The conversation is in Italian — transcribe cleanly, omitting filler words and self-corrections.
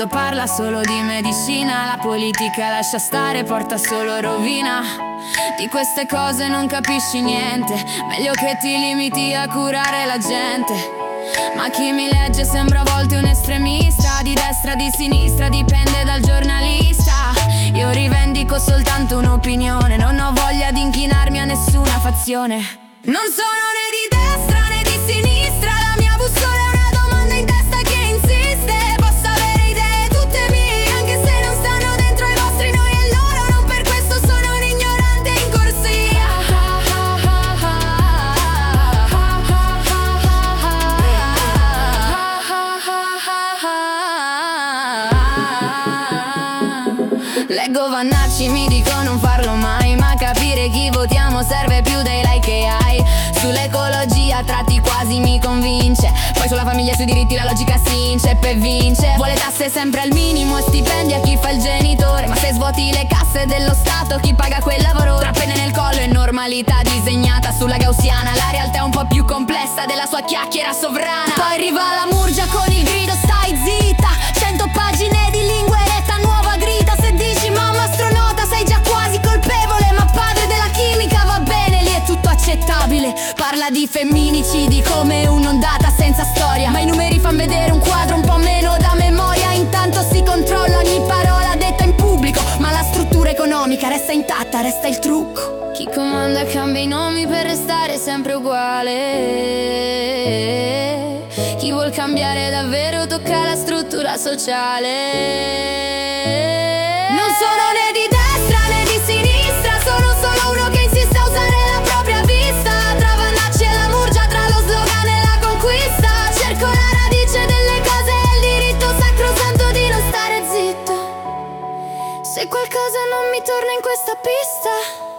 tutto parla solo di medicina, la politica lascia stare, porta solo rovina. Di queste cose non capisci niente, meglio che ti limiti a curare la gente. Ma chi mi legge sembra a volte un estremista, di destra, di sinistra, dipende dal giornalista. Io rivendico soltanto un'opinione, non ho voglia di inchinarmi a nessuna fazione. Non sono né di destra né di sinistra, la mia bussola è una domanda in testa che insiste. Posso avere idee tutte mie, anche se non stanno dentro ai vostri noi e loro, non per questo sono un ignorante in corsia. Leggo Vannacci, mi dico non farlo mai, ma capire chi votiamo serve più dei like che hai. Sull'ecologia tratti quasi mi convince, poi sulla famiglia e sui diritti la logica si inceppa e vince. Vuole tasse sempre al minimo e stipendi a chi fa il genitore, ma se svuoti le casse dello Stato chi paga quel lavoro? Tra penne nel collo e normalità disegnata sulla gaussiana, la realtà è un po' più complessa della sua chiacchiera sovrana. Poi arriva la Murgia con il grido stai zitta, 100 pagine di lingua eletta nuova grida. Se dici mamma astronauta sei già quasi colpevole, ma padre della chimica va bene, lì è tutto accettabile. Parla di femminicidi come un'ondata senza storia, ma i numeri fan vedere un quadro un po' meno da memoria. Intanto si controlla ogni parola detta in pubblico, ma la struttura economica resta intatta, resta il trucco. Chi comanda cambia i nomi per restare sempre uguale. Chi vuol cambiare davvero tocca la struttura sociale. Non sono né di destra né di sinistra, sono solo uno che insiste a usare la propria vista. Tra Vannacci e la Murgia, tra lo slogan e la conquista, cerco la radice delle cose e il diritto sacrosanto di non stare zitto. Se qualcosa non mi torna in questa pista,